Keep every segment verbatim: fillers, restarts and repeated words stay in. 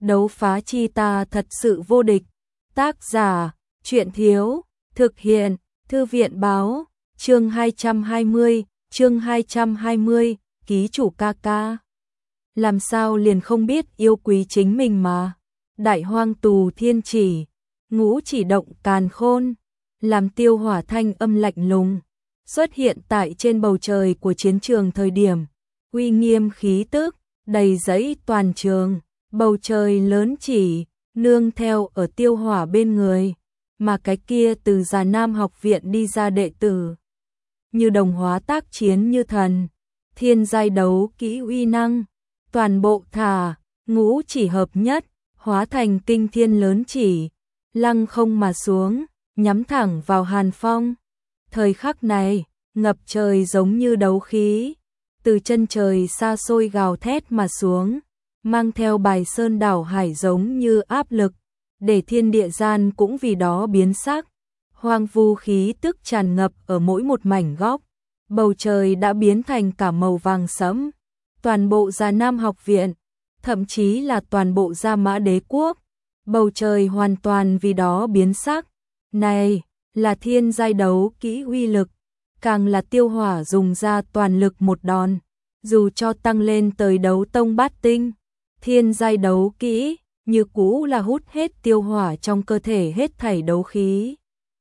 đấu phá chi ta thật sự vô địch. Tác giả, truyện thiếu, thực hiện, thư viện báo, chương hai trăm hai mươi, chương hai trăm hai mươi, ký chủ ca ca. Làm sao liền không biết yêu quý chính mình mà. Đại hoang tù thiên chỉ, ngũ chỉ động càn khôn, làm Tiêu Hỏa thanh âm lạnh lùng, xuất hiện tại trên bầu trời của chiến trường thời điểm, uy nghiêm khí tức, đầy dẫy toàn trường, bầu trời lớn chỉ, nương theo ở Tiêu Hỏa bên người, mà cái kia từ Già Nam học viện đi ra đệ tử. Như đồng hóa tác chiến như thần, thiên giai đấu kỹ uy năng, toàn bộ thả, ngũ chỉ hợp nhất, hóa thành kinh thiên lớn chỉ, lăng không mà xuống, nhắm thẳng vào Hàn Phong. Thời khắc này, ngập trời giống như đấu khí, từ chân trời xa xôi gào thét mà xuống, mang theo bài sơn đảo hải giống như áp lực, để thiên địa gian cũng vì đó biến sắc. Hoang vu khí tức tràn ngập ở mỗi một mảnh góc, bầu trời đã biến thành cả màu vàng sẫm. Toàn bộ Già Nam học viện, thậm chí là toàn bộ Gia Mã đế quốc, bầu trời hoàn toàn vì đó biến sắc. Này, là thiên giai đấu kỹ uy lực, càng là Tiêu Hỏa dùng ra toàn lực một đòn, dù cho tăng lên tới đấu tông bát tinh, thiên giai đấu kỹ, như cũ là hút hết Tiêu Hỏa trong cơ thể hết thảy đấu khí.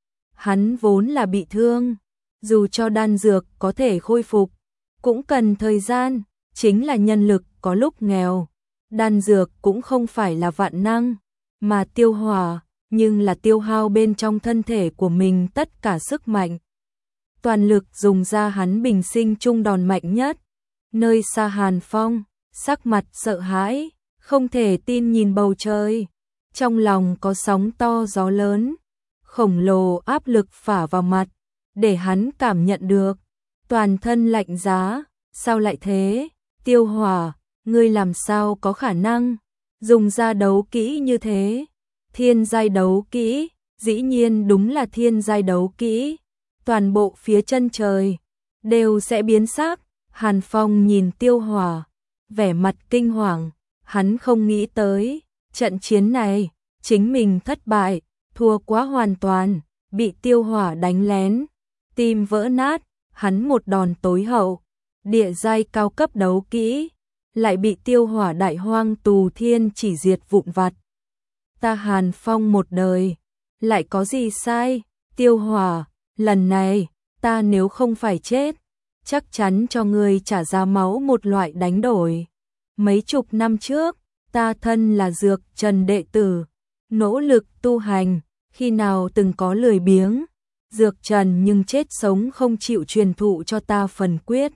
Hắn vốn là bị thương, dù cho đan dược có thể khôi phục, cũng cần thời gian, chính là nhân lực có lúc nghèo, đan dược cũng không phải là vạn năng, mà Tiêu Hỏa, nhưng là tiêu hao bên trong thân thể của mình tất cả sức mạnh. Toàn lực dùng ra hắn bình sinh trung đòn mạnh nhất. Nơi xa Hàn Phong, sắc mặt sợ hãi, không thể tin nhìn bầu trời, trong lòng có sóng to gió lớn, khổng lồ áp lực phả vào mặt, để hắn cảm nhận được, toàn thân lạnh giá. Sao lại thế? Tiêu Hỏa, ngươi làm sao có khả năng dùng ra đấu kỹ như thế? Thiên giai đấu kỹ, dĩ nhiên đúng là thiên giai đấu kỹ, toàn bộ phía chân trời đều sẽ biến sắc. Hàn Phong nhìn Tiêu Hỏa, vẻ mặt kinh hoàng, hắn không nghĩ tới, trận chiến này, chính mình thất bại, thua quá hoàn toàn, bị Tiêu Hỏa đánh lén, tim vỡ nát, hắn một đòn tối hậu, địa giai cao cấp đấu kỹ, lại bị Tiêu Hỏa đại hoang tù thiên chỉ diệt vụn vặt. Ta Hàn Phong một đời, lại có gì sai? Tiêu Hỏa, lần này, ta nếu không phải chết, chắc chắn cho ngươi trả giá máu một loại đánh đổi. Mấy chục năm trước, ta thân là Dược Trần đệ tử, nỗ lực tu hành, khi nào từng có lười biếng. Dược Trần nhưng chết sống không chịu truyền thụ cho ta phần quyết.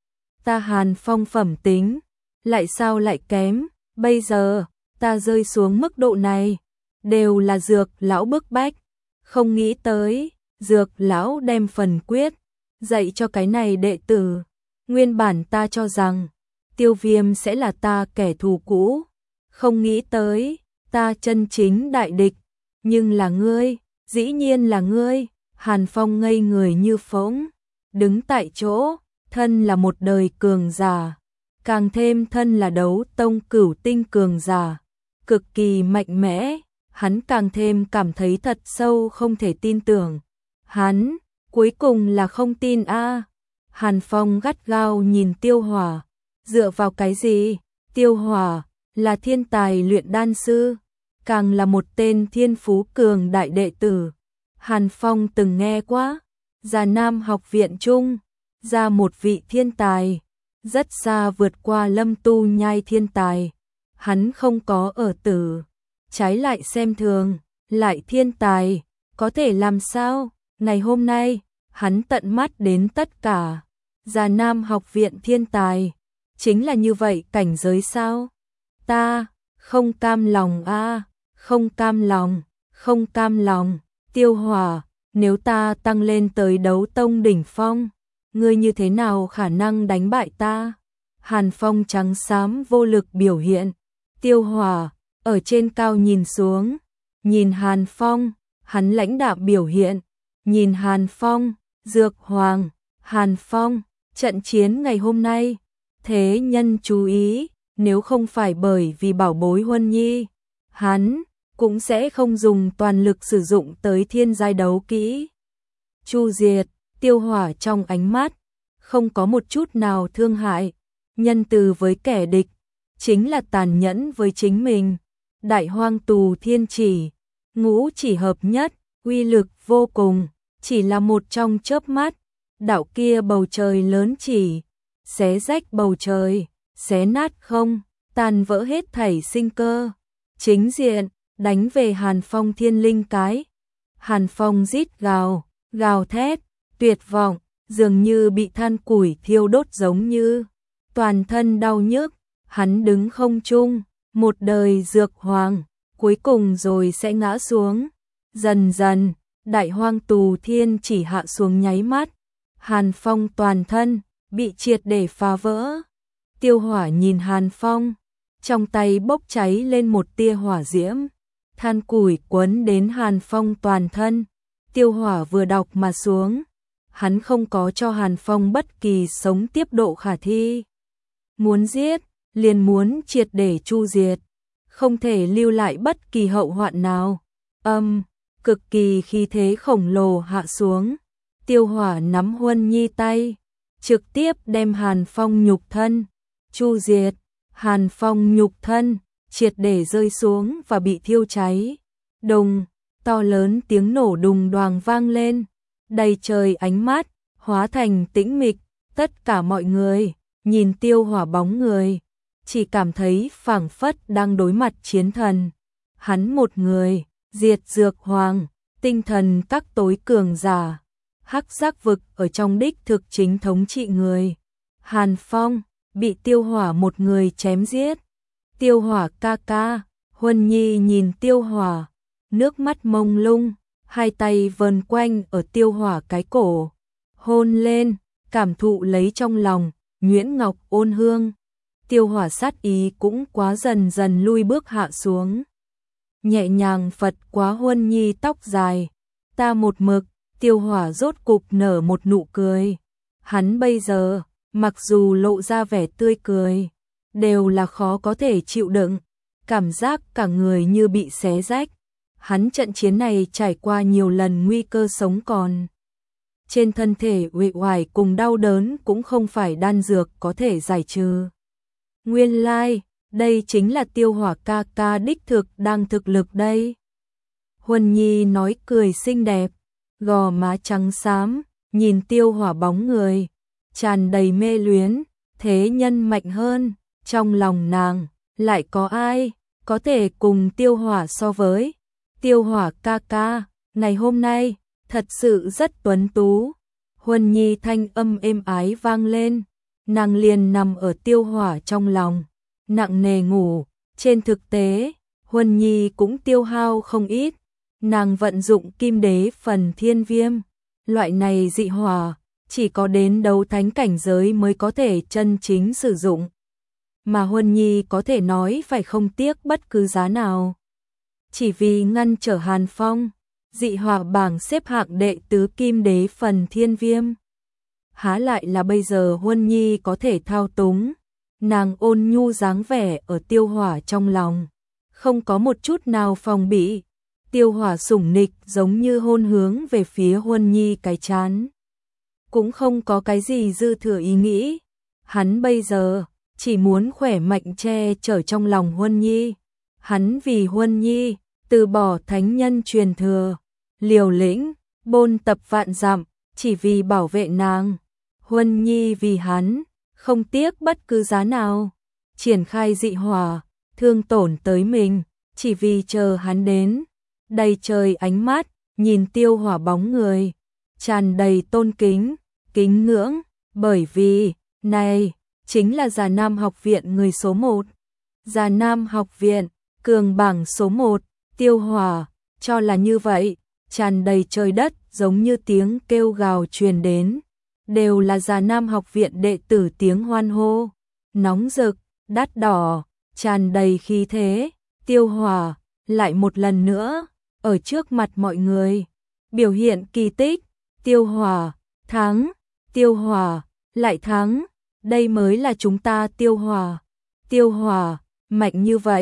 Ta Hàn Phong phẩm tính, lại sao lại kém, bây giờ, ta rơi xuống mức độ này, đều là Dược lão bức bách, không nghĩ tới, Dược lão đem phần quyết, dạy cho cái này đệ tử. Nguyên bản ta cho rằng, Tiêu Viêm sẽ là ta kẻ thù cũ, không nghĩ tới, ta chân chính đại địch, nhưng là ngươi, dĩ nhiên là ngươi. Hàn Phong ngây người như phỗng, đứng tại chỗ, thân là một đời cường giả, càng thêm thân là đấu tông cửu tinh cường giả, cực kỳ mạnh mẽ, hắn càng thêm cảm thấy thật sâu không thể tin tưởng. Hắn, cuối cùng là không tin a. À. Hàn Phong gắt gao nhìn Tiêu Hỏa, dựa vào cái gì? Tiêu Hỏa là thiên tài luyện đan sư, càng là một tên thiên phú cường đại đệ tử. Hàn Phong từng nghe quá, Già Nam học viện trung, ra một vị thiên tài, rất xa vượt qua Lâm Tu Nhai thiên tài. Hắn không có ở tử, trái lại xem thường, lại thiên tài, có thể làm sao? Ngày hôm nay, hắn tận mắt đến tất cả, Già Nam học viện thiên tài, chính là như vậy cảnh giới sao? Ta, không cam lòng a, à, không cam lòng, không cam lòng. Tiêu Hỏa, nếu ta tăng lên tới đấu tông đỉnh phong, ngươi như thế nào khả năng đánh bại ta? Hàn Phong trắng xám vô lực biểu hiện. Tiêu Hỏa, ở trên cao nhìn xuống, nhìn Hàn Phong, hắn lãnh đạm biểu hiện, nhìn Hàn Phong, Dược Hoàng, Hàn Phong, trận chiến ngày hôm nay, thế nhân chú ý, nếu không phải bởi vì bảo bối Huân Nhi, hắn cũng sẽ không dùng toàn lực sử dụng tới thiên giai đấu kỹ. Chu diệt, Tiêu Hỏa trong ánh mắt, không có một chút nào thương hại, nhân từ với kẻ địch, chính là tàn nhẫn với chính mình. Đại hoang tù thiên chỉ, ngũ chỉ hợp nhất, uy lực vô cùng, chỉ là một trong chớp mắt, đạo kia bầu trời lớn chỉ, xé rách bầu trời, xé nát không, tàn vỡ hết thảy sinh cơ. Chính diện, đánh về Hàn Phong thiên linh cái. Hàn Phong rít gào, gào thét, tuyệt vọng, dường như bị than củi thiêu đốt giống như. Toàn thân đau nhức, hắn đứng không trung, một đời dược hoàng, cuối cùng rồi sẽ ngã xuống. Dần dần, đại hoang tù thiên chỉ hạ xuống nháy mắt, Hàn Phong toàn thân bị triệt để phá vỡ. Tiêu Hỏa nhìn Hàn Phong, trong tay bốc cháy lên một tia hỏa diễm, than củi quấn đến Hàn Phong toàn thân. Tiêu Hỏa vừa đọc mà xuống, hắn không có cho Hàn Phong bất kỳ sống tiếp độ khả thi. Muốn giết, liền muốn triệt để chu diệt, không thể lưu lại bất kỳ hậu hoạn nào. Âm, cực kỳ khí thế khổng lồ hạ xuống. Tiêu Hỏa nắm Huân Nhi tay, trực tiếp đem Hàn Phong nhục thân chu diệt. Hàn Phong nhục thân triệt để rơi xuống và bị thiêu cháy. Đùng, to lớn tiếng nổ đùng đoàng vang lên, đầy trời ánh mắt hóa thành tĩnh mịch. Tất cả mọi người nhìn Tiêu Hỏa bóng người, chỉ cảm thấy phảng phất đang đối mặt chiến thần. Hắn một người diệt dược hoàng, tinh thần các tối cường giả, hắc giác vực ở trong đích thực chính thống trị người. Hàn Phong bị Tiêu Hỏa một người chém giết. Tiêu Hỏa ca ca, Huân Nhi nhìn Tiêu Hỏa, nước mắt mông lung, hai tay vờn quanh ở Tiêu Hỏa cái cổ, hôn lên, cảm thụ lấy trong lòng nhuyễn ngọc ôn hương. Tiêu Hỏa sát ý cũng quá dần dần lui bước hạ xuống, nhẹ nhàng phật quá Huân Nhi tóc dài. Ta một mực. Tiêu Hỏa rốt cục nở một nụ cười. Hắn bây giờ, mặc dù lộ ra vẻ tươi cười, đều là khó có thể chịu đựng, cảm giác cả người như bị xé rách. Hắn trận chiến này trải qua nhiều lần nguy cơ sống còn. Trên thân thể uể oải cùng đau đớn cũng không phải đan dược có thể giải trừ. Nguyên lai, like, đây chính là Tiêu Hỏa ca ca đích thực đang thực lực đây. Huân Nhi nói cười xinh đẹp, gò má trắng xám, nhìn Tiêu Hỏa bóng người, tràn đầy mê luyến. Thế nhân mạnh hơn, trong lòng nàng lại có ai có thể cùng Tiêu Hỏa so với. Tiêu Hỏa ca ca, ngày hôm nay thật sự rất tuấn tú. Huân Nhi thanh âm êm ái vang lên, nàng liền nằm ở Tiêu Hỏa trong lòng, nặng nề ngủ. Trên thực tế, Huân Nhi cũng tiêu hao không ít. Nàng vận dụng kim đế phần thiên viêm, loại này dị hỏa chỉ có đến đấu thánh cảnh giới mới có thể chân chính sử dụng, mà Huân Nhi có thể nói phải không tiếc bất cứ giá nào, chỉ vì ngăn trở Hàn Phong. Dị hỏa bảng xếp hạng đệ tứ kim đế phần thiên viêm, há lại là bây giờ Huân Nhi có thể thao túng. Nàng ôn nhu dáng vẻ ở Tiêu Hỏa trong lòng, không có một chút nào phòng bị. Tiêu Hỏa sủng nịch giống như hôn hướng về phía Huân Nhi cái trán, cũng không có cái gì dư thừa ý nghĩ. Hắn bây giờ chỉ muốn khỏe mạnh che chở trong lòng Huân Nhi. Hắn vì Huân Nhi từ bỏ thánh nhân truyền thừa, liều lĩnh bôn tập vạn dặm, chỉ vì bảo vệ nàng. Huân Nhi vì hắn không tiếc bất cứ giá nào, triển khai dị hỏa, thương tổn tới mình, chỉ vì chờ hắn đến. Đầy trời ánh mắt nhìn Tiêu Hỏa bóng người, tràn đầy tôn kính, kính ngưỡng, bởi vì này chính là Già Nam học viện người số một. Già Nam học viện, cường bảng số một. Tiêu Hỏa cho là như vậy, tràn đầy trời đất giống như tiếng kêu gào truyền đến, đều là Già Nam học viện đệ tử tiếng hoan hô, nóng rực, đắt đỏ, tràn đầy khí thế. Tiêu Hỏa lại một lần nữa ở trước mặt mọi người biểu hiện kỳ tích. Tiêu Hỏa thắng, Tiêu Hỏa lại thắng, đây mới là chúng ta Tiêu Hỏa. Tiêu Hỏa mạnh như vậy,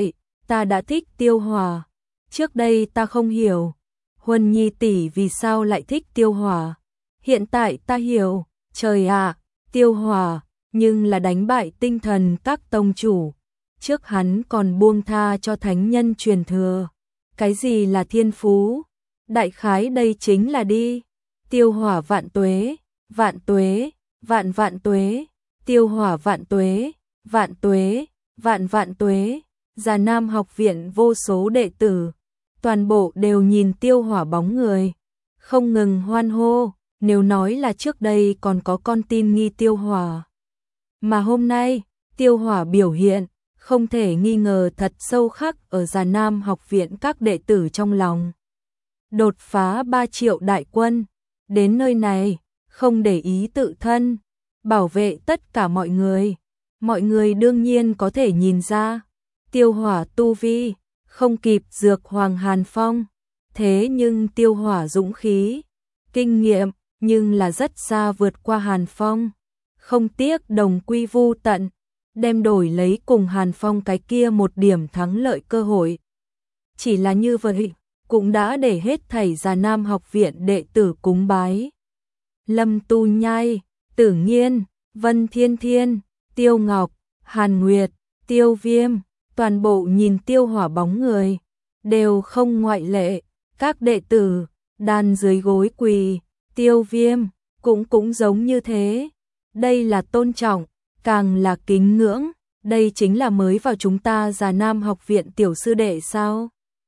ta đã thích Tiêu Hòa. Trước đây ta không hiểu, Huân Nhi tỷ vì sao lại thích Tiêu Hòa. Hiện tại ta hiểu, trời ạ, Tiêu Hòa, nhưng là đánh bại tinh thần các tông chủ. Trước hắn còn buông tha cho thánh nhân truyền thừa. Cái gì là thiên phú? Đại khái đây chính là đi. Tiêu Hòa vạn tuế, vạn tuế, vạn vạn tuế, Tiêu Hòa vạn tuế, vạn tuế, vạn vạn tuế. Già Nam học viện vô số đệ tử, toàn bộ đều nhìn Tiêu Hòa bóng người, không ngừng hoan hô. Nếu nói là trước đây còn có con tin nghi Tiêu Hòa, mà hôm nay Tiêu Hòa biểu hiện không thể nghi ngờ thật sâu khắc ở Già Nam học viện các đệ tử trong lòng. Đột phá ba triệu đại quân, đến nơi này, không để ý tự thân, bảo vệ tất cả mọi người. Mọi người đương nhiên có thể nhìn ra, Tiêu Hòa tu vi không kịp Dược Hoàng Hàn Phong, thế nhưng Tiêu Hòa dũng khí, kinh nghiệm nhưng là rất xa vượt qua Hàn Phong, không tiếc đồng quy vu tận, đem đổi lấy cùng Hàn Phong cái kia một điểm thắng lợi cơ hội. Chỉ là như vậy, cũng đã để hết thảy Già Nam học viện đệ tử cúng bái. Lâm Tu Nhai, Tử Nghiên, Vân Thiên Thiên, Tiêu Ngọc, Hàn Nguyệt, Tiêu Viêm, toàn bộ nhìn Tiêu Hòa bóng người, đều không ngoại lệ, các đệ tử đàn dưới gối quỳ. Tiêu Viêm cũng cũng giống như thế. Đây là tôn trọng, càng là kính ngưỡng. Đây chính là mới vào chúng ta Già Nam học viện tiểu sư đệ sao?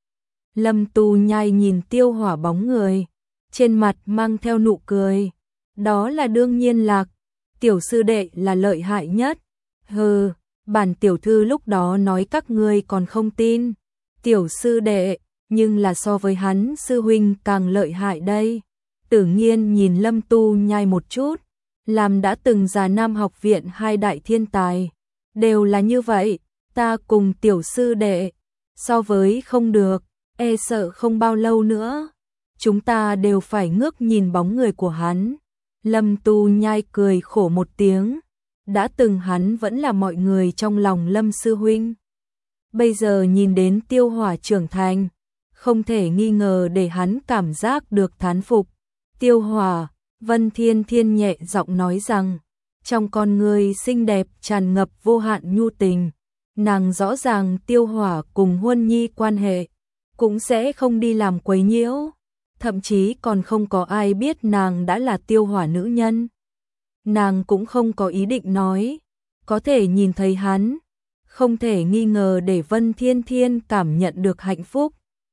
Lâm Tu Nhai nhìn Tiêu Hòa bóng người, trên mặt mang theo nụ cười. Đó là đương nhiên lạc, tiểu sư đệ là lợi hại nhất. Hừ, bản tiểu thư lúc đó nói các ngươi còn không tin. Tiểu sư đệ, nhưng là so với hắn sư huynh càng lợi hại đây. Tử Nghiên nhìn Lâm Tu Nhai một chút, làm đã từng Già Nam học viện hai đại thiên tài, đều là như vậy, ta cùng tiểu sư đệ, so với không được, e sợ không bao lâu nữa, chúng ta đều phải ngước nhìn bóng người của hắn. Lâm Tu Nhai cười khổ một tiếng, đã từng hắn vẫn là mọi người trong lòng Lâm sư huynh. Bây giờ nhìn đến Tiêu Hòa trưởng thành, không thể nghi ngờ để hắn cảm giác được thán phục. Tiêu Hòa, Vân Thiên Thiên nhẹ giọng nói rằng, trong con người xinh đẹp tràn ngập vô hạn nhu tình, nàng rõ ràng Tiêu Hòa cùng Huân Nhi quan hệ, cũng sẽ không đi làm quấy nhiễu, thậm chí còn không có ai biết nàng đã là Tiêu Hòa nữ nhân. Nàng cũng không có ý định nói, có thể nhìn thấy hắn, không thể nghi ngờ để Vân Thiên Thiên cảm nhận được hạnh phúc.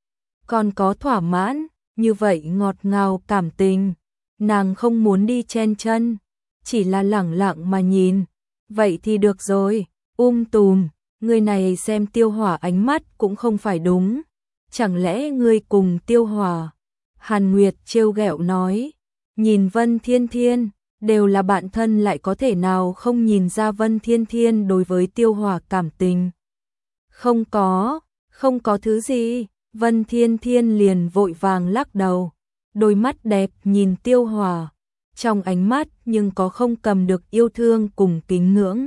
Còn có thỏa mãn, như vậy ngọt ngào cảm tình, nàng không muốn đi chen chân, chỉ là lẳng lặng mà nhìn, vậy thì được rồi. Um tùm, người này xem Tiêu Hòa ánh mắt cũng không phải đúng, chẳng lẽ ngươi cùng Tiêu Hòa? Hàn Nguyệt trêu ghẹo nói, nhìn Vân Thiên Thiên, đều là bạn thân lại có thể nào không nhìn ra Vân Thiên Thiên đối với Tiêu Hòa cảm tình. Không có, không có thứ gì. Vân Thiên Thiên liền vội vàng lắc đầu, đôi mắt đẹp nhìn Tiêu Hòa, trong ánh mắt nhưng có không cầm được yêu thương cùng kính ngưỡng.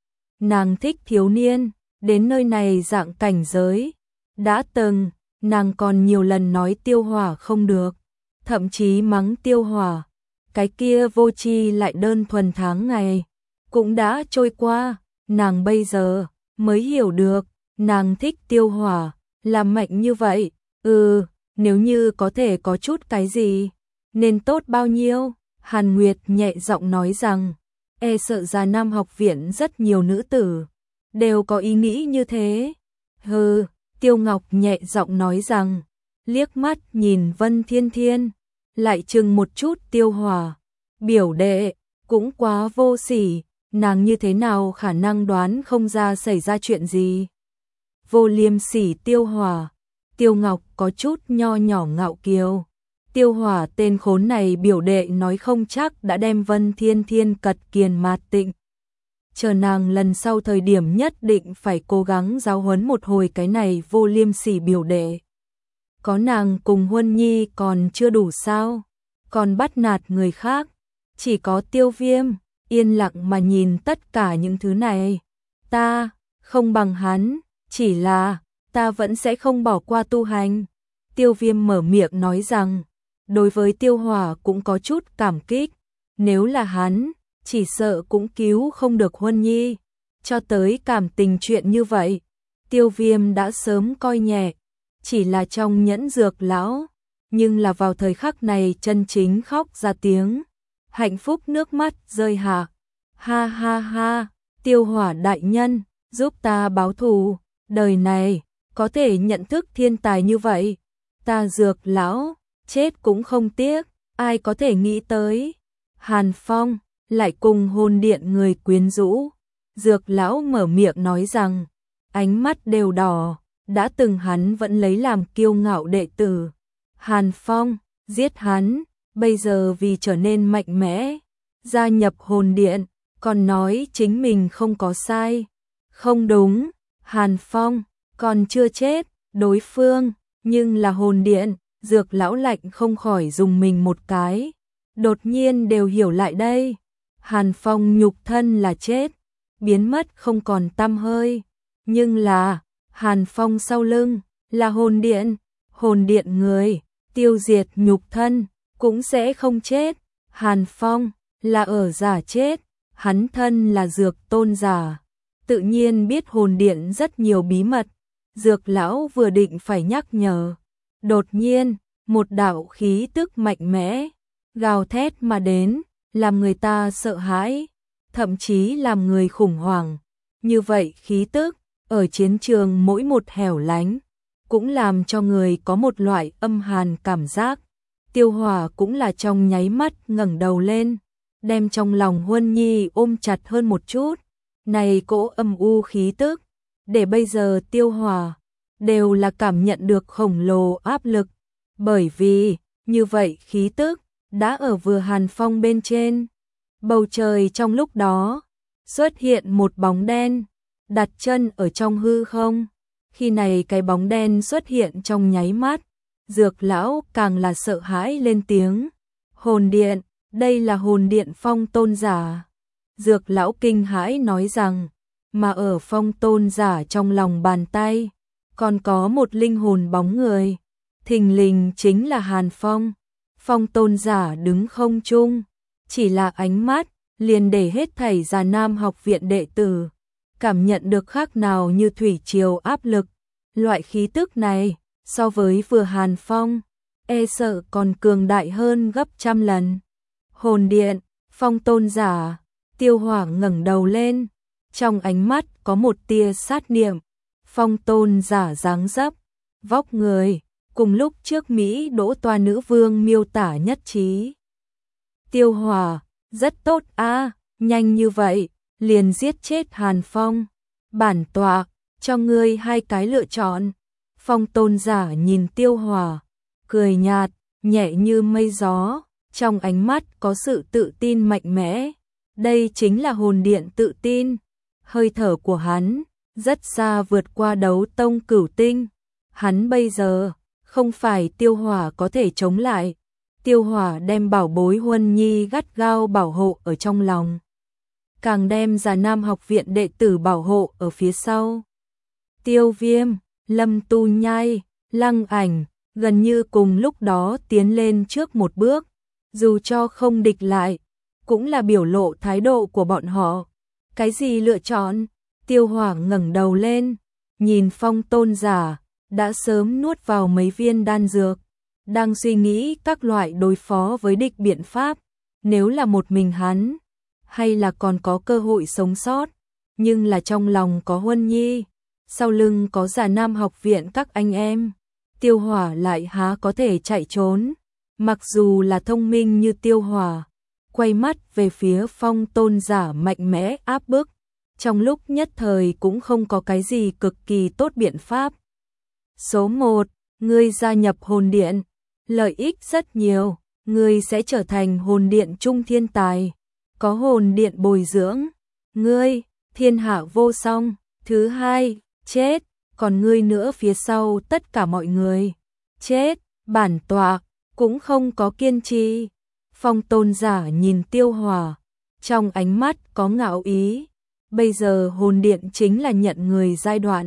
Nàng thích thiếu niên, đến nơi này dạng cảnh giới, đã từng, nàng còn nhiều lần nói Tiêu Hòa không được, thậm chí mắng Tiêu Hòa, cái kia vô tri lại đơn thuần tháng ngày, cũng đã trôi qua, nàng bây giờ mới hiểu được, nàng thích Tiêu Hòa. Làm mạnh như vậy, ừ, nếu như có thể có chút cái gì, nên tốt bao nhiêu. Hàn Nguyệt nhẹ giọng nói rằng, e sợ Già Nam học viện rất nhiều nữ tử, đều có ý nghĩ như thế. Hừ, Tiêu Ngọc nhẹ giọng nói rằng, liếc mắt nhìn Vân Thiên Thiên, lại chừng một chút Tiêu Hòa. Biểu đệ, cũng quá vô sỉ, nàng như thế nào khả năng đoán không ra xảy ra chuyện gì. Vô liêm sỉ Tiêu Hòa. Tiêu Ngọc có chút nho nhỏ ngạo kiều. Tiêu Hòa tên khốn này biểu đệ nói không chắc đã đem Vân Thiên Thiên cật kiền mạt tịnh. Chờ nàng lần sau thời điểm nhất định phải cố gắng giáo huấn một hồi cái này vô liêm sỉ biểu đệ. Có nàng cùng Huân Nhi còn chưa đủ sao? Còn bắt nạt người khác. Chỉ có Tiêu Viêm, yên lặng mà nhìn tất cả những thứ này. Ta, không bằng hắn. Chỉ là, ta vẫn sẽ không bỏ qua tu hành. Tiêu Viêm mở miệng nói rằng, đối với Tiêu Hỏa cũng có chút cảm kích, nếu là hắn, chỉ sợ cũng cứu không được Huân Nhi. Cho tới cảm tình chuyện như vậy, Tiêu Viêm đã sớm coi nhẹ, chỉ là trong Nhẫn Dược Lão, nhưng là vào thời khắc này chân chính khóc ra tiếng, hạnh phúc nước mắt rơi hạ. Ha ha ha, Tiêu Hỏa đại nhân, giúp ta báo thù, đời này có thể nhận thức thiên tài như vậy, ta Dược Lão chết cũng không tiếc. Ai có thể nghĩ tới, Hàn Phong lại cùng hồn điện người quyến rũ. Dược Lão mở miệng nói rằng, ánh mắt đều đỏ, đã từng hắn vẫn lấy làm kiêu ngạo đệ tử. Hàn Phong giết hắn, bây giờ vì trở nên mạnh mẽ, gia nhập hồn điện, còn nói chính mình không có sai. Không đúng, Hàn Phong còn chưa chết, đối phương nhưng là hồn điện. Dược Lão lạnh không khỏi dùng mình một cái, đột nhiên đều hiểu lại đây. Hàn Phong nhục thân là chết, biến mất không còn tăm hơi, nhưng là Hàn Phong sau lưng là hồn điện, hồn điện người tiêu diệt nhục thân cũng sẽ không chết. Hàn Phong là ở giả chết, hắn thân là dược tôn giả, tự nhiên biết hồn điện rất nhiều bí mật. Dược Lão vừa định phải nhắc nhở, đột nhiên một đạo khí tức mạnh mẽ gào thét mà đến, làm người ta sợ hãi, thậm chí làm người khủng hoảng. Như vậy khí tức ở chiến trường mỗi một hẻo lánh cũng làm cho người có một loại âm hàn cảm giác. Tiêu Hỏa cũng là trong nháy mắt ngẩng đầu lên, đem trong lòng Huân Nhi ôm chặt hơn một chút. Này cỗ âm u khí tức, để bây giờ Tiêu Hỏa đều là cảm nhận được khổng lồ áp lực, bởi vì như vậy khí tức đã ở vừa Hàn Phong bên trên. Bầu trời trong lúc đó xuất hiện một bóng đen, đặt chân ở trong hư không. Khi này cái bóng đen xuất hiện trong nháy mắt, Dược Lão càng là sợ hãi lên tiếng. Hồn điện, đây là hồn điện Phong tôn giả. Dược Lão kinh hãi nói rằng, mà ở Phong tôn giả trong lòng bàn tay còn có một linh hồn bóng người, thình lình chính là Hàn Phong. Phong tôn giả đứng không trung, chỉ là ánh mắt liền để hết thảy Già Nam học viện đệ tử cảm nhận được khác nào như thủy triều áp lực. Loại khí tức này so với vừa Hàn Phong e sợ còn cường đại hơn gấp trăm lần. Hồn điện, Phong tôn giả. Tiêu Hỏa ngẩng đầu lên, trong ánh mắt có một tia sát niệm. Phong tôn giả dáng dấp, vóc người cùng lúc trước Mỹ Đỗ Toa nữ vương miêu tả nhất trí. Tiêu Hỏa, rất tốt a, nhanh như vậy liền giết chết Hàn Phong. Bản tọa cho ngươi hai cái lựa chọn. Phong tôn giả nhìn Tiêu Hỏa, cười nhạt, nhẹ như mây gió, trong ánh mắt có sự tự tin mạnh mẽ. Đây chính là hồn điện tự tin. Hơi thở của hắn rất xa vượt qua đấu tông cửu tinh. Hắn bây giờ không phải Tiêu Hỏa có thể chống lại. Tiêu Hỏa đem bảo bối Huân Nhi gắt gao bảo hộ ở trong lòng, càng đem Già Nam học viện đệ tử bảo hộ ở phía sau. Tiêu Viêm, Lâm Tu Nhai, Lăng Ảnh gần như cùng lúc đó tiến lên trước một bước, dù cho không địch lại, cũng là biểu lộ thái độ của bọn họ. Cái gì lựa chọn? Tiêu Hỏa ngẩng đầu lên, nhìn Phong tôn giả đã sớm nuốt vào mấy viên đan dược, đang suy nghĩ các loại đối phó với địch biện pháp. Nếu là một mình hắn, hay là còn có cơ hội sống sót, nhưng là trong lòng có Huân Nhi, sau lưng có Già Nam học viện các anh em, Tiêu Hỏa lại há có thể chạy trốn. Mặc dù là thông minh như Tiêu Hỏa, quay mắt về phía Phong tôn giả mạnh mẽ áp bức, trong lúc nhất thời cũng không có cái gì cực kỳ tốt biện pháp. Số một, ngươi gia nhập hồn điện, lợi ích rất nhiều, ngươi sẽ trở thành hồn điện trung thiên tài, có hồn điện bồi dưỡng, ngươi, thiên hạ vô song. Thứ hai, chết, còn ngươi nữa phía sau tất cả mọi người, chết, bản tọa cũng không có kiên trì. Phong tôn giả nhìn Tiêu Hỏa, trong ánh mắt có ngạo ý. Bây giờ hồn điện chính là nhận người giai đoạn,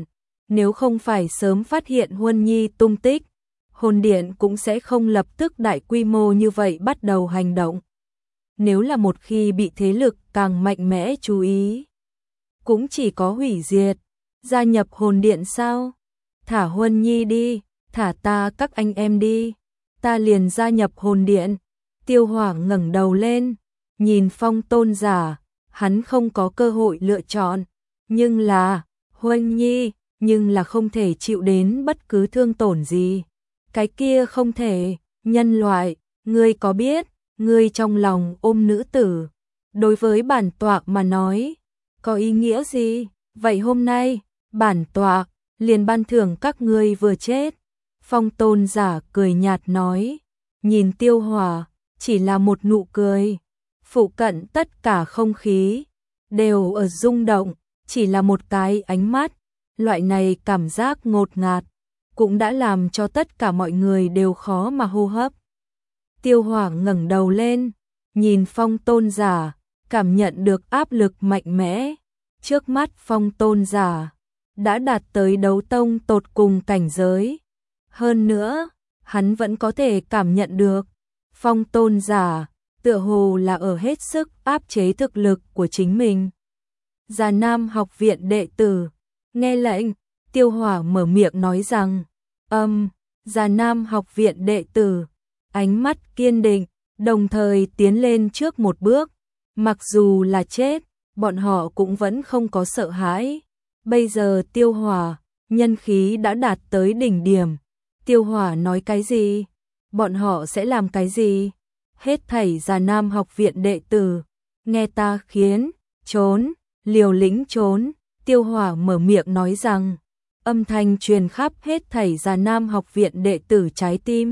Nếu không phải sớm phát hiện Huân Nhi tung tích, hồn điện cũng sẽ không lập tức đại quy mô như vậy bắt đầu hành động. Nếu là một khi bị thế lực càng mạnh mẽ chú ý, cũng chỉ có hủy diệt. Gia nhập hồn điện sao? Thả Huân Nhi đi, thả ta các anh em đi, ta liền gia nhập hồn điện. Tiêu Hỏa ngẩng đầu lên, nhìn Phong Tôn Giả, hắn không có cơ hội lựa chọn, nhưng là, Huân Nhi, nhưng là không thể chịu đến bất cứ thương tổn gì. Cái kia không thể, nhân loại, ngươi có biết, ngươi trong lòng ôm nữ tử, đối với bản tọa mà nói, có ý nghĩa gì? Vậy hôm nay, bản tọa liền ban thưởng các ngươi vừa chết. Phong Tôn Giả cười nhạt nói, nhìn Tiêu Hỏa, chỉ là một nụ cười. Phụ cận tất cả không khí đều ở rung động, chỉ là một cái ánh mắt, loại này cảm giác ngột ngạt, cũng đã làm cho tất cả mọi người đều khó mà hô hấp. Tiêu Hỏa ngẩng đầu lên, nhìn Phong Tôn Giả, cảm nhận được áp lực mạnh mẽ. Trước mắt Phong Tôn Giả đã đạt tới đấu tông tột cùng cảnh giới. Hơn nữa, hắn vẫn có thể cảm nhận được Phong Tôn Giả tựa hồ là ở hết sức áp chế thực lực của chính mình. Già Nam học viện đệ tử, nghe lệnh, Tiêu Hỏa mở miệng nói rằng, âm, um, Già Nam học viện đệ tử, ánh mắt kiên định, đồng thời tiến lên trước một bước. Mặc dù là chết, bọn họ cũng vẫn không có sợ hãi. Bây giờ Tiêu Hỏa, nhân khí đã đạt tới đỉnh điểm. Tiêu Hỏa nói cái gì? Bọn họ sẽ làm cái gì? Hết thảy Già Nam học viện đệ tử, nghe ta khiến, trốn, liều lĩnh trốn. Tiêu Hỏa mở miệng nói rằng, âm thanh truyền khắp hết thảy Già Nam học viện đệ tử trái tim.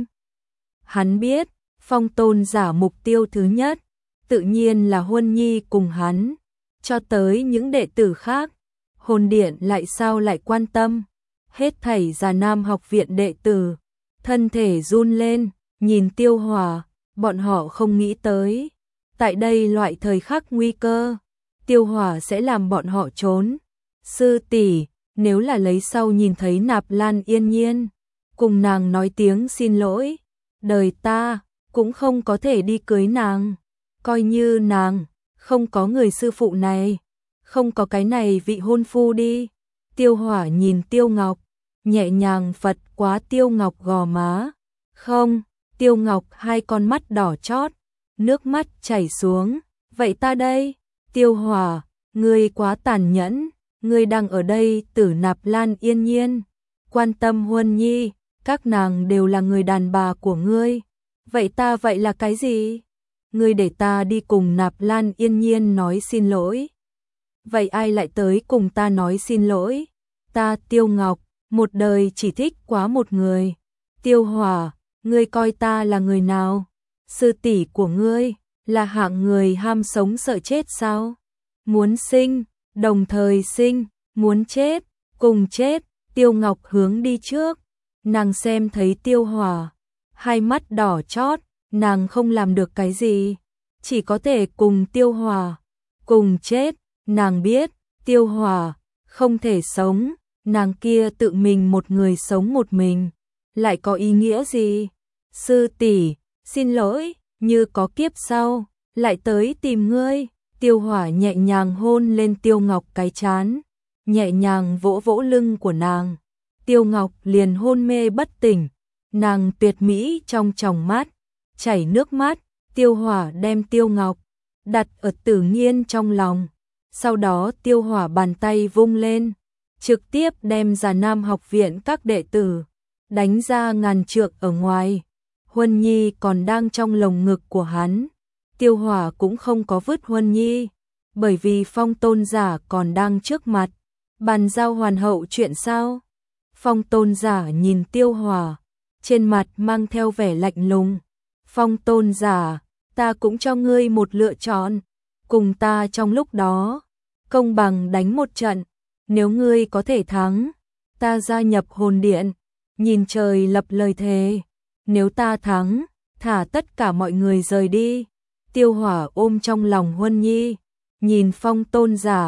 Hắn biết, Phong Tôn Giả mục tiêu thứ nhất, tự nhiên là Huân Nhi cùng hắn. Cho tới những đệ tử khác, hồn điện lại sao lại quan tâm. Hết thảy Già Nam học viện đệ tử, thân thể run lên, nhìn Tiêu Hỏa, bọn họ không nghĩ tới. Tại đây loại thời khắc nguy cơ, Tiêu Hỏa sẽ làm bọn họ trốn. Sư tỷ, nếu là lấy sau nhìn thấy Nạp Lan Yên Nhiên, cùng nàng nói tiếng xin lỗi, đời ta cũng không có thể đi cưới nàng. Coi như nàng không có người sư phụ này, không có cái này vị hôn phu đi. Tiêu Hỏa nhìn Tiêu Ngọc, nhẹ nhàng phật quá Tiêu Ngọc gò má. Không, Tiêu Ngọc hai con mắt đỏ chót, nước mắt chảy xuống. Vậy ta đây? Tiêu Hỏa, ngươi quá tàn nhẫn, ngươi đang ở đây tử Nạp Lan Yên Nhiên, quan tâm Huân Nhi, các nàng đều là người đàn bà của ngươi. Vậy ta vậy là cái gì? Ngươi để ta đi cùng Nạp Lan Yên Nhiên nói xin lỗi. Vậy ai lại tới cùng ta nói xin lỗi? Ta Tiêu Ngọc, một đời chỉ thích quá một người. Tiêu Hỏa, ngươi coi ta là người nào? Sư tỷ của ngươi là hạng người ham sống sợ chết sao? Muốn sinh, đồng thời sinh, muốn chết, cùng chết. Tiêu Ngọc hướng đi trước, nàng xem thấy Tiêu Hỏa, hai mắt đỏ chót, nàng không làm được cái gì, chỉ có thể cùng Tiêu Hỏa cùng chết. Nàng biết, Tiêu Hỏa không thể sống, nàng kia tự mình một người sống một mình, lại có ý nghĩa gì? Sư tỷ, xin lỗi, như có kiếp sau, lại tới tìm ngươi. Tiêu Hỏa nhẹ nhàng hôn lên Tiêu Ngọc cái trán, nhẹ nhàng vỗ vỗ lưng của nàng. Tiêu Ngọc liền hôn mê bất tỉnh, nàng tuyệt mỹ trong tròng mắt, chảy nước mắt. Tiêu Hỏa đem Tiêu Ngọc đặt ở Tử Nghiên trong lòng. Sau đó Tiêu Hỏa bàn tay vung lên, trực tiếp đem Già Nam học viện các đệ tử đánh ra ngàn trượng ở ngoài. Huân Nhi còn đang trong lồng ngực của hắn. Tiêu Hỏa cũng không có vứt Huân Nhi, bởi vì Phong Tôn Giả còn đang trước mặt. Bàn giao hoàn hậu chuyện sao? Phong Tôn Giả nhìn Tiêu Hỏa, trên mặt mang theo vẻ lạnh lùng. Phong Tôn Giả, ta cũng cho ngươi một lựa chọn, cùng ta trong lúc đó công bằng đánh một trận. Nếu ngươi có thể thắng, ta gia nhập hồn điện, nhìn trời lập lời thề. Nếu ta thắng, thả tất cả mọi người rời đi. Tiêu Hỏa ôm trong lòng Huân Nhi, nhìn Phong Tôn Giả,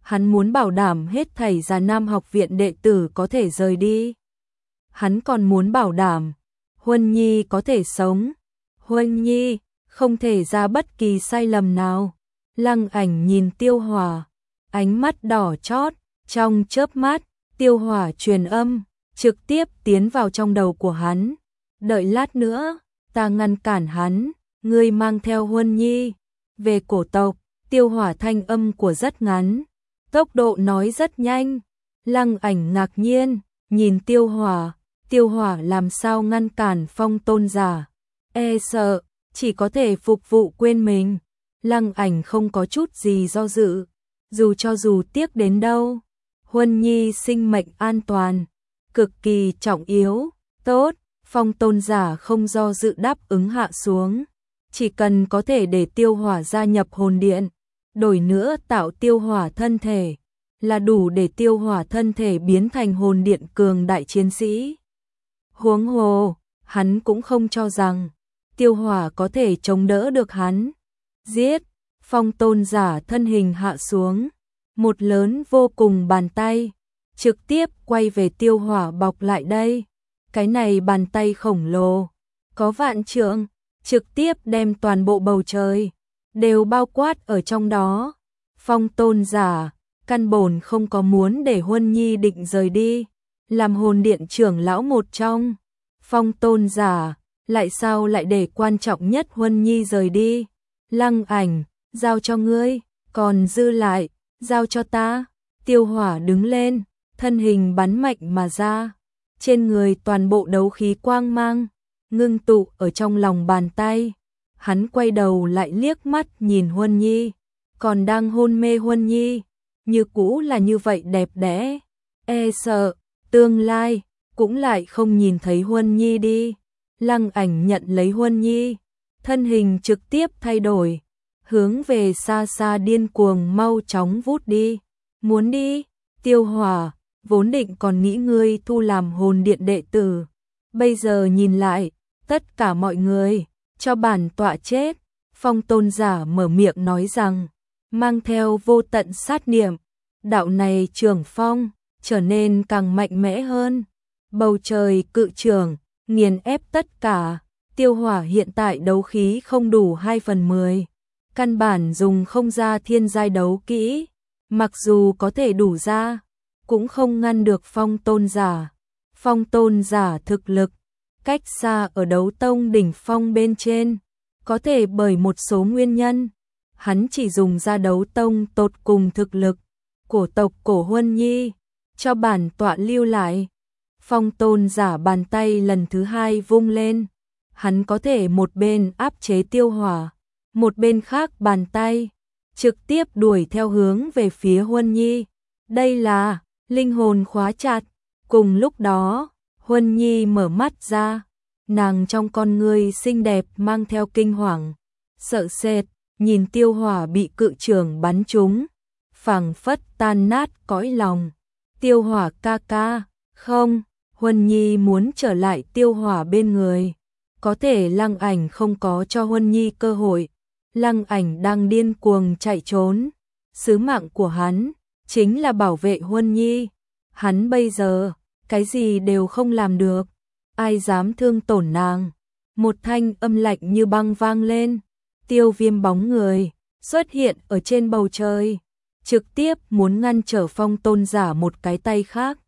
Hắn muốn bảo đảm hết thảy Già Nam học viện đệ tử có thể rời đi. Hắn còn muốn bảo đảm Huân Nhi có thể sống. Huân Nhi không thể ra bất kỳ sai lầm nào. Lăng Ảnh nhìn Tiêu Hỏa, ánh mắt đỏ chót, trong chớp mắt, Tiêu Hỏa truyền âm, trực tiếp tiến vào trong đầu của hắn. Đợi lát nữa, ta ngăn cản hắn, ngươi mang theo Huân Nhi về cổ tộc. Tiêu Hỏa thanh âm của rất ngắn, tốc độ nói rất nhanh. Lăng Ảnh ngạc nhiên, nhìn Tiêu Hỏa, Tiêu Hỏa làm sao ngăn cản Phong tôn giả, e sợ, chỉ có thể phục vụ quên mình. Lăng Ảnh không có chút gì do dự, dù cho dù tiếc đến đâu, Huân Nhi sinh mệnh an toàn, cực kỳ trọng yếu, tốt, Phong tôn giả không do dự đáp ứng hạ xuống, chỉ cần có thể để Tiêu Hỏa gia nhập hồn điện, đổi nữa tạo Tiêu Hỏa thân thể, là đủ để Tiêu Hỏa thân thể biến thành hồn điện cường đại chiến sĩ. Huống hồ, hắn cũng không cho rằng Tiêu Hỏa có thể chống đỡ được hắn. Giết, Phong tôn giả thân hình hạ xuống, một lớn vô cùng bàn tay, trực tiếp quay về Tiêu Hỏa bọc lại đây. Cái này bàn tay khổng lồ, có vạn trượng, trực tiếp đem toàn bộ bầu trời đều bao quát ở trong đó. Phong tôn giả căn bổn không có muốn để Huân Nhi định rời đi, làm hồn điện trưởng lão một trong. Phong tôn giả lại sao lại để quan trọng nhất Huân Nhi rời đi. Lăng Ảnh, giao cho ngươi, còn dư lại, giao cho ta. Tiêu Hỏa đứng lên, thân hình bắn mạnh mà ra, trên người toàn bộ đấu khí quang mang, ngưng tụ ở trong lòng bàn tay. Hắn quay đầu lại liếc mắt nhìn Huân Nhi, còn đang hôn mê Huân Nhi, như cũ là như vậy đẹp đẽ, e sợ, tương lai, cũng lại không nhìn thấy Huân Nhi đi. Lăng Ảnh nhận lấy Huân Nhi, thân hình trực tiếp thay đổi, hướng về xa xa điên cuồng mau chóng vút đi. Muốn đi, Tiêu Hỏa, vốn định còn nghĩ ngươi thu làm hồn điện đệ tử, bây giờ nhìn lại, tất cả mọi người, cho bản tọa chết. Phong tôn giả mở miệng nói rằng, mang theo vô tận sát niệm, đạo này trường phong, trở nên càng mạnh mẽ hơn. Bầu trời cự trường, nghiền ép tất cả. Tiêu Hỏa hiện tại đấu khí không đủ hai phần mười, căn bản dùng không ra thiên giai đấu kỹ, mặc dù có thể đủ ra, cũng không ngăn được Phong tôn giả. Phong tôn giả thực lực, cách xa ở đấu tông đỉnh phong bên trên, có thể bởi một số nguyên nhân, hắn chỉ dùng ra đấu tông tột cùng thực lực, cổ tộc cổ Huân Nhi, cho bản tọa lưu lại. Phong tôn giả bàn tay lần thứ hai vung lên, hắn có thể một bên áp chế Tiêu Hỏa, một bên khác bàn tay, trực tiếp đuổi theo hướng về phía Huân Nhi. Đây là linh hồn khóa chặt. Cùng lúc đó, Huân Nhi mở mắt ra, nàng trong con ngươi xinh đẹp mang theo kinh hoàng, sợ sệt, nhìn Tiêu Hỏa bị cự trường bắn trúng, phảng phất tan nát cõi lòng. Tiêu Hỏa ca ca, không, Huân Nhi muốn trở lại Tiêu Hỏa bên người. Có thể Lăng Ảnh không có cho Huân Nhi cơ hội. Lăng Ảnh đang điên cuồng chạy trốn. Sứ mạng của hắn chính là bảo vệ Huân Nhi. Hắn bây giờ, cái gì đều không làm được. Ai dám thương tổn nàng? Một thanh âm lạnh như băng vang lên. Tiêu Viêm bóng người xuất hiện ở trên bầu trời, trực tiếp muốn ngăn trở Phong tôn giả một cái tay khác.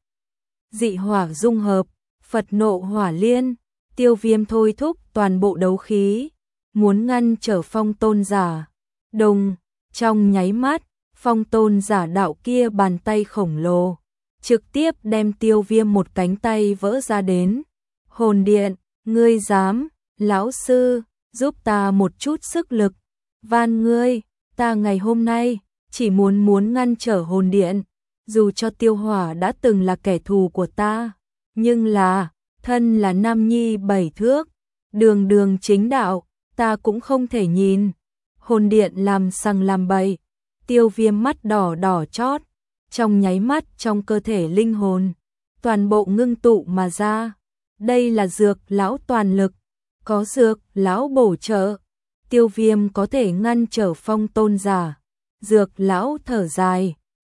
Dị hỏa dung hợp, Phật nộ hỏa liên, Tiêu Viêm thôi thúc toàn bộ đấu khí, muốn ngăn trở Phong tôn giả. Đồng, trong nháy mắt, Phong tôn giả đạo kia bàn tay khổng lồ, trực tiếp đem Tiêu Viêm một cánh tay vỡ ra đến. Hồn điện, ngươi dám, lão sư, giúp ta một chút sức lực, van ngươi, ta ngày hôm nay chỉ muốn muốn ngăn trở hồn điện, dù cho Tiêu Hỏa đã từng là kẻ thù của ta, nhưng là, thân là nam nhi bảy thước, đường đường chính đạo, ta cũng không thể nhìn. Hồn điện làm sằng làm bậy. Tiêu Viêm mắt đỏ đỏ chót, trong nháy mắt trong cơ thể linh hồn, toàn bộ ngưng tụ mà ra. Đây là dược lão toàn lực, có dược lão bổ trợ, Tiêu Viêm có thể ngăn trở Phong tôn giả. Dược lão thở dài,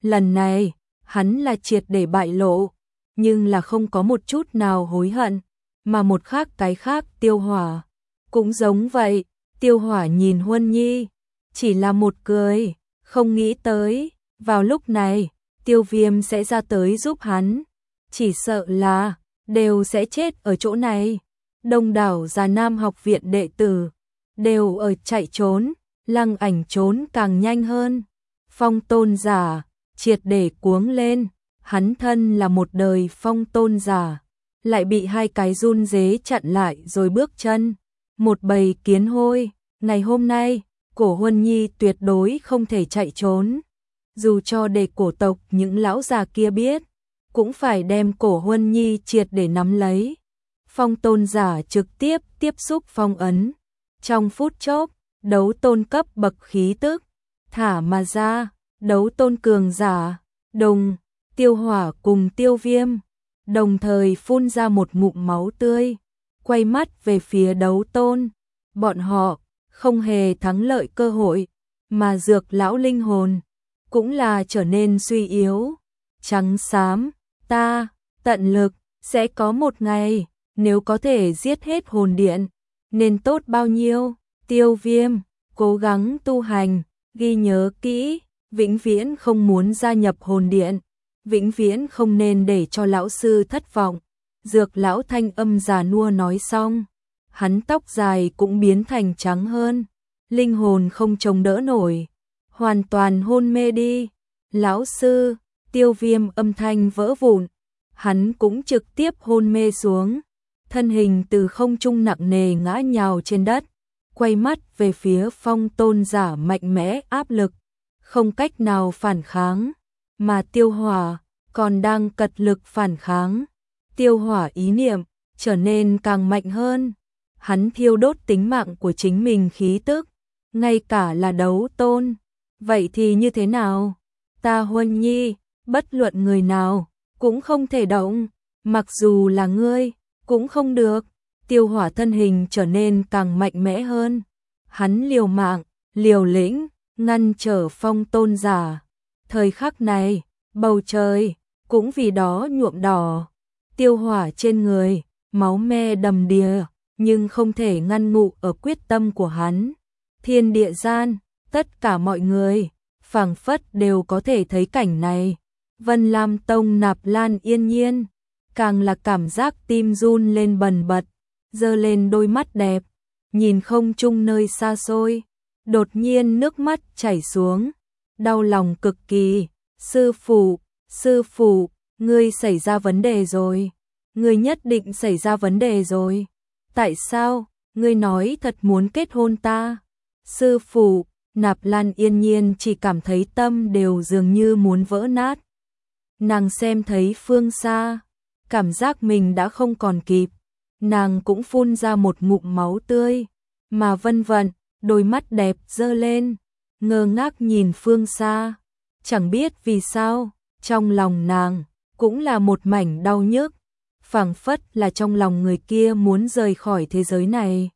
Lần này, hắn là triệt để bại lộ, nhưng là không có một chút nào hối hận, mà một khác cái khác Tiêu Hỏa. Cũng giống vậy, Tiêu Hỏa nhìn Huân Nhi, chỉ là một cười, không nghĩ tới, vào lúc này, Tiêu Viêm sẽ ra tới giúp hắn. Chỉ sợ là, đều sẽ chết ở chỗ này. Đông đảo Già Nam học viện đệ tử, đều ở chạy trốn, Lăng Ảnh trốn càng nhanh hơn. Phong tôn giả, triệt để cuống lên, hắn thân là một đời phong tôn giả, lại bị hai cái run dế chặn lại rồi bước chân. Một bầy kiến hôi, ngày hôm nay, Cổ Huân Nhi tuyệt đối không thể chạy trốn. Dù cho để cổ tộc những lão già kia biết, cũng phải đem Cổ Huân Nhi triệt để nắm lấy. Phong tôn giả trực tiếp tiếp xúc phong ấn. Trong phút chốc, đấu tôn cấp bậc khí tức, thả mà ra, đấu tôn cường giả, đồng, Tiêu Hỏa cùng Tiêu Viêm, đồng thời phun ra một ngụm máu tươi, quay mắt về phía đấu tôn. Bọn họ không hề thắng lợi cơ hội, mà dược lão linh hồn cũng là trở nên suy yếu. Trắng xám, ta, tận lực, sẽ có một ngày, nếu có thể giết hết hồn điện, nên tốt bao nhiêu. Tiêu Viêm, cố gắng tu hành, ghi nhớ kỹ, vĩnh viễn không muốn gia nhập hồn điện, vĩnh viễn không nên để cho lão sư thất vọng. Dược lão thanh âm già nua nói xong, hắn tóc dài cũng biến thành trắng hơn, linh hồn không chống đỡ nổi, hoàn toàn hôn mê đi. Lão sư, Tiêu Viêm âm thanh vỡ vụn, hắn cũng trực tiếp hôn mê xuống, thân hình từ không trung nặng nề ngã nhào trên đất, quay mắt về phía phong tôn giả mạnh mẽ áp lực, không cách nào phản kháng, mà Tiêu Hỏa còn đang cật lực phản kháng. Tiêu Hỏa ý niệm trở nên càng mạnh hơn, hắn thiêu đốt tính mạng của chính mình khí tức, ngay cả là đấu tôn. Vậy thì như thế nào? Ta Huân Nhi, bất luận người nào, cũng không thể động, mặc dù là ngươi, cũng không được. Tiêu Hỏa thân hình trở nên càng mạnh mẽ hơn, hắn liều mạng, liều lĩnh, ngăn trở phong tôn giả. Thời khắc này, bầu trời cũng vì đó nhuộm đỏ. Tiêu Hỏa trên người, máu me đầm đìa, nhưng không thể ngăn ngụ ở quyết tâm của hắn. Thiên địa gian, tất cả mọi người, phảng phất đều có thể thấy cảnh này. Vân Lam Tông Nạp Lan Yên Nhiên, càng là cảm giác tim run lên bần bật, giơ lên đôi mắt đẹp, nhìn không trung nơi xa xôi, đột nhiên nước mắt chảy xuống, đau lòng cực kỳ. Sư phụ, sư phụ, ngươi xảy ra vấn đề rồi, ngươi nhất định xảy ra vấn đề rồi. Tại sao, ngươi nói thật muốn kết hôn ta? Sư phụ, Nạp Lan Yên Nhiên chỉ cảm thấy tâm đều dường như muốn vỡ nát. Nàng xem thấy phương xa, cảm giác mình đã không còn kịp, nàng cũng phun ra một ngụm máu tươi, mà Vân Vận, đôi mắt đẹp giơ lên, ngơ ngác nhìn phương xa, chẳng biết vì sao, trong lòng nàng cũng là một mảnh đau nhức, phảng phất là trong lòng người kia muốn rời khỏi thế giới này.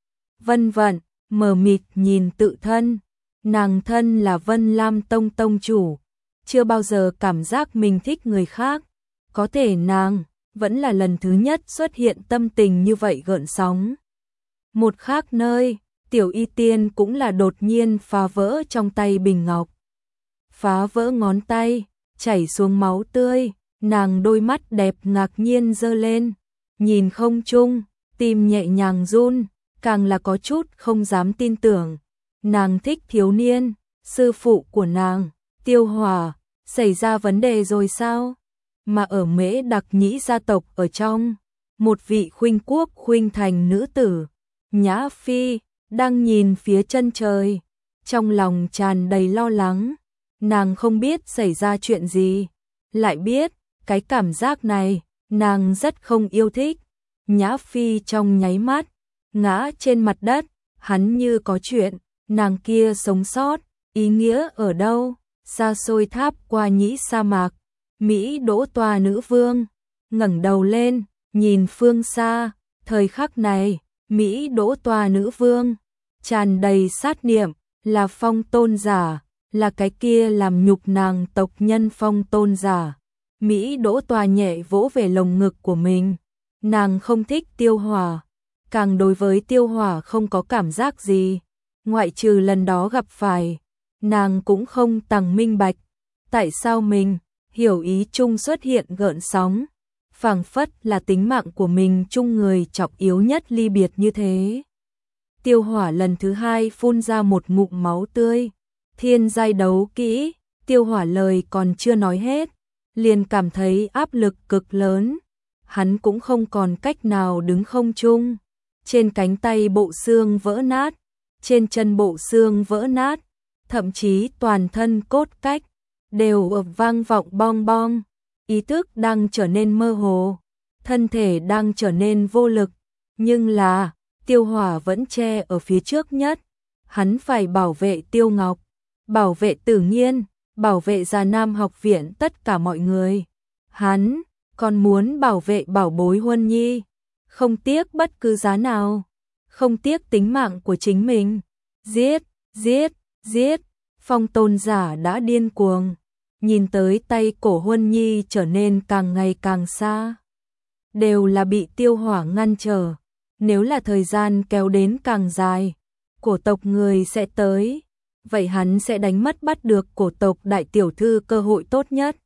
Vân Vận mờ mịt nhìn tự thân, nàng thân là Vân Lam Tông tông chủ, chưa bao giờ cảm giác mình thích người khác, có thể nàng vẫn là lần thứ nhất xuất hiện tâm tình như vậy gợn sóng. Một khác nơi, Tiểu Y Tiên cũng là đột nhiên phá vỡ trong tay bình ngọc, phá vỡ ngón tay, chảy xuống máu tươi, nàng đôi mắt đẹp ngạc nhiên giơ lên, nhìn không trung, tim nhẹ nhàng run, càng là có chút không dám tin tưởng. Nàng thích thiếu niên, sư phụ của nàng, Tiêu Hỏa, xảy ra vấn đề rồi sao? Mà ở Mễ Đặc Nhĩ gia tộc ở trong, một vị khuynh quốc khuynh thành nữ tử, Nhã Phi, đang nhìn phía chân trời, trong lòng tràn đầy lo lắng. Nàng không biết xảy ra chuyện gì, lại biết, cái cảm giác này, nàng rất không yêu thích. Nhã Phi trong nháy mắt, ngã trên mặt đất, hắn như có chuyện, nàng kia sống sót, ý nghĩa ở đâu? Xa xôi tháp qua nhĩ sa mạc, Mỹ Đỗ Tòa nữ vương, ngẩng đầu lên, nhìn phương xa, thời khắc này, Mỹ Đỗ Tòa nữ vương, tràn đầy sát niệm, là phong tôn giả, là cái kia làm nhục nàng tộc nhân Phong Tôn giả. Mỹ Đỗ Tòa nhẹ vỗ về lồng ngực của mình. Nàng không thích Tiêu Hỏa, càng đối với Tiêu Hỏa không có cảm giác gì, ngoại trừ lần đó gặp phải, nàng cũng không tằng minh bạch, tại sao mình, hiểu ý chung xuất hiện gợn sóng, phảng phất là tính mạng của mình chung người trọng yếu nhất ly biệt như thế. Tiêu Hỏa lần thứ hai phun ra một ngụm máu tươi, thiên giai đấu kỹ, Tiêu Hỏa lời còn chưa nói hết, liền cảm thấy áp lực cực lớn, hắn cũng không còn cách nào đứng không trung, trên cánh tay bộ xương vỡ nát, trên chân bộ xương vỡ nát, thậm chí toàn thân cốt cách, đều ập vang vọng bong bong, ý thức đang trở nên mơ hồ, thân thể đang trở nên vô lực, nhưng là, Tiêu Hỏa vẫn che ở phía trước nhất, hắn phải bảo vệ Tiêu Ngọc, bảo vệ Tử Nghiên, bảo vệ Già Nam học viện tất cả mọi người. Hắn còn muốn bảo vệ bảo bối Huân Nhi, không tiếc bất cứ giá nào, không tiếc tính mạng của chính mình. Giết, giết, giết, Phong Tôn giả đã điên cuồng, nhìn tới tay cổ Huân Nhi trở nên càng ngày càng xa. Đều là bị Tiêu Hỏa ngăn trở, nếu là thời gian kéo đến càng dài, cổ tộc người sẽ tới, vậy hắn sẽ đánh mất bắt được cổ tộc đại tiểu thư cơ hội tốt nhất.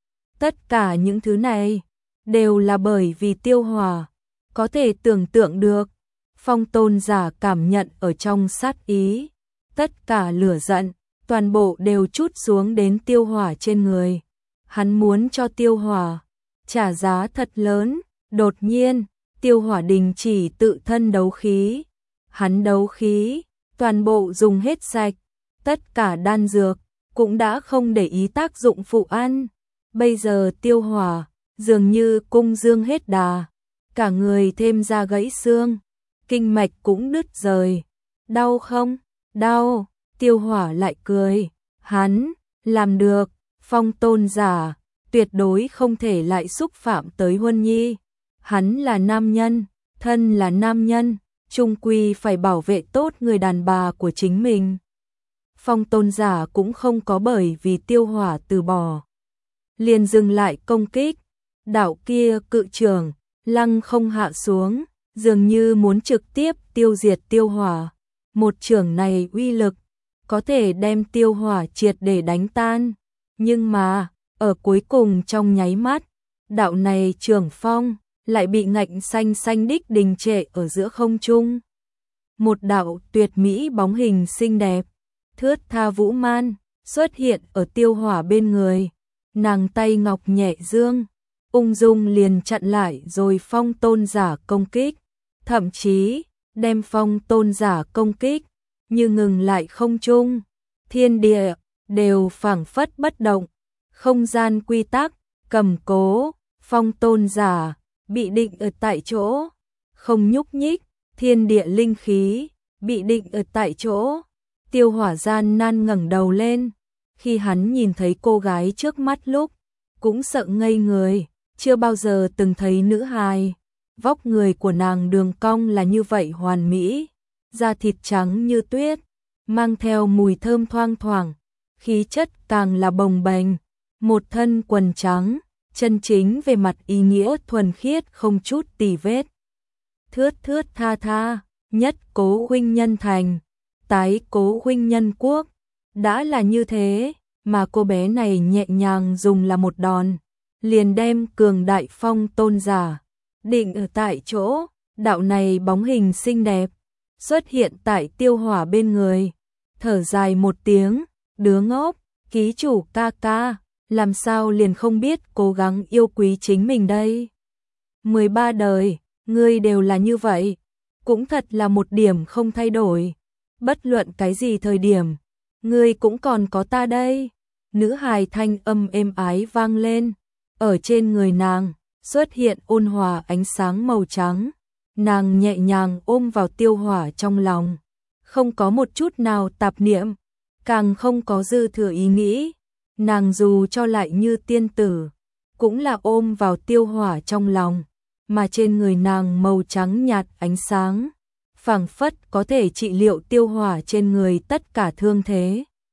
Tất cả những thứ này đều là bởi vì Tiêu Hỏa, có thể tưởng tượng được, Phong Tôn giả cảm nhận ở trong sát ý, tất cả lửa giận, toàn bộ đều trút xuống đến Tiêu Hỏa trên người. Hắn muốn cho Tiêu Hỏa trả giá thật lớn, đột nhiên, Tiêu Hỏa đình chỉ tự thân đấu khí. Hắn đấu khí, toàn bộ dùng hết sạch, tất cả đan dược, cũng đã không để ý tác dụng phụ ăn. Bây giờ Tiêu Hỏa, dường như cung dương hết đà, cả người thêm ra gãy xương, kinh mạch cũng đứt rời. Đau không? Đau, Tiêu Hỏa lại cười, hắn, làm được, Phong Tôn giả, tuyệt đối không thể lại xúc phạm tới Huân Nhi. Hắn là nam nhân, thân là nam nhân, chung quy phải bảo vệ tốt người đàn bà của chính mình. Phong Tôn giả cũng không có bởi vì Tiêu Hỏa từ bỏ, liền dừng lại công kích, đạo kia cự trường, lăng không hạ xuống, dường như muốn trực tiếp tiêu diệt Tiêu Hỏa. Một trường này uy lực, có thể đem Tiêu Hỏa triệt để đánh tan, nhưng mà, ở cuối cùng trong nháy mắt, đạo này trường phong, lại bị ngạnh xanh xanh đích đình trệ ở giữa không trung. Một đạo tuyệt mỹ bóng hình xinh đẹp, thướt tha vũ man, xuất hiện ở Tiêu Hỏa bên người, nàng tay ngọc nhẹ dương, ung dung liền chặn lại rồi Phong Tôn giả công kích, thậm chí đem Phong Tôn giả công kích, như ngừng lại không trung, thiên địa đều phảng phất bất động, không gian quy tắc cầm cố, Phong Tôn giả bị định ở tại chỗ, không nhúc nhích, thiên địa linh khí bị định ở tại chỗ. Tiêu Hỏa gian nan ngẩng đầu lên, khi hắn nhìn thấy cô gái trước mắt lúc, cũng sợ ngây người, chưa bao giờ từng thấy nữ hài, vóc người của nàng đường cong là như vậy hoàn mỹ, da thịt trắng như tuyết, mang theo mùi thơm thoang thoảng, khí chất càng là bồng bềnh, một thân quần trắng, chân chính về mặt ý nghĩa thuần khiết không chút tì vết. Thướt thướt tha tha, nhất cố huynh nhân thành, tái cố huynh nhân quốc, đã là như thế, mà cô bé này nhẹ nhàng dùng là một đòn, liền đem cường đại Phong Tôn giả định ở tại chỗ. Đạo này bóng hình xinh đẹp xuất hiện tại Tiêu Hỏa bên người, thở dài một tiếng, đứa ngốc, ký chủ ca ca, làm sao liền không biết cố gắng yêu quý chính mình đây. mười ba đời, ngươi đều là như vậy, cũng thật là một điểm không thay đổi, bất luận cái gì thời điểm, ngươi cũng còn có ta đây. Nữ hài thanh âm êm ái vang lên, ở trên người nàng xuất hiện ôn hòa ánh sáng màu trắng, nàng nhẹ nhàng ôm vào Tiêu Hỏa trong lòng, không có một chút nào tạp niệm, càng không có dư thừa ý nghĩ, nàng dù cho lại như tiên tử, cũng là ôm vào Tiêu Hỏa trong lòng, mà trên người nàng màu trắng nhạt ánh sáng, phảng phất có thể trị liệu Tiêu Hỏa trên người tất cả thương thế.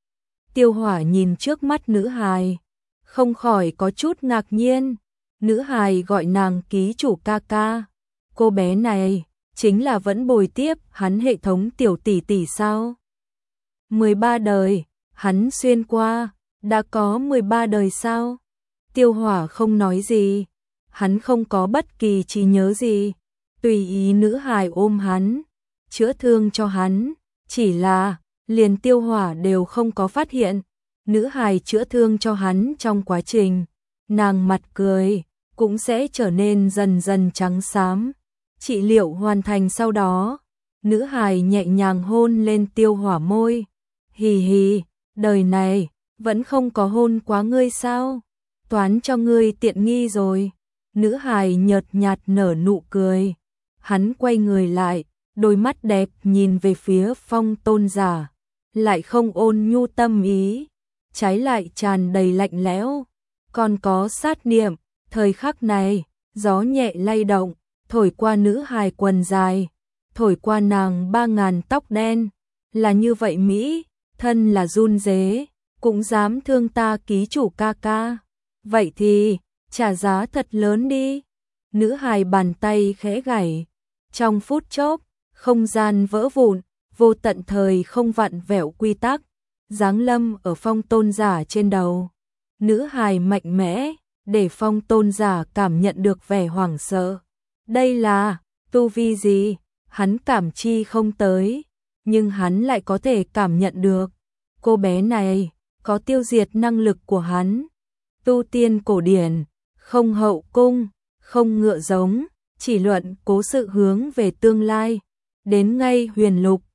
Tiêu Hỏa nhìn trước mắt nữ hài, không khỏi có chút ngạc nhiên. Nữ hài gọi nàng ký chủ ca ca. Cô bé này chính là vẫn bồi tiếp hắn hệ thống tiểu tỷ tỷ sao? mười ba đời, hắn xuyên qua, đã có mười ba đời sao? Tiêu Hỏa không nói gì, hắn không có bất kỳ trí nhớ gì, tùy ý nữ hài ôm hắn, chữa thương cho hắn, chỉ là liền Tiêu Hỏa đều không có phát hiện. Nữ hài chữa thương cho hắn trong quá trình, nàng mặt cười cũng sẽ trở nên dần dần trắng xám. Trị liệu hoàn thành sau đó, nữ hài nhẹ nhàng hôn lên Tiêu Hỏa môi. Hì hì, đời này vẫn không có hôn quá ngươi sao? Toán cho ngươi tiện nghi rồi. Nữ hài nhợt nhạt nở nụ cười. Hắn quay người lại, đôi mắt đẹp nhìn về phía Phong Tôn giả, lại không ôn nhu tâm ý, trái lại tràn đầy lạnh lẽo, còn có sát niệm. Thời khắc này, gió nhẹ lay động, thổi qua nữ hài quần dài, thổi qua nàng ba ngàn tóc đen, là như vậy Mỹ, thân là run rế, cũng dám thương ta ký chủ ca ca. Vậy thì, trả giá thật lớn đi. Nữ hài bàn tay khẽ gảy, trong phút chốc, không gian vỡ vụn, vô tận thời không vặn vẹo quy tắc, giáng lâm ở Phong Tôn giả trên đầu. Nữ hài mạnh mẽ, để Phong Tôn giả cảm nhận được vẻ hoảng sợ. Đây là tu vi gì? Hắn cảm chi không tới, nhưng hắn lại có thể cảm nhận được. Cô bé này có tiêu diệt năng lực của hắn. Tu tiên cổ điển, không hậu cung, không ngựa giống, chỉ luận cố sự hướng về tương lai. Đến ngay huyền lục,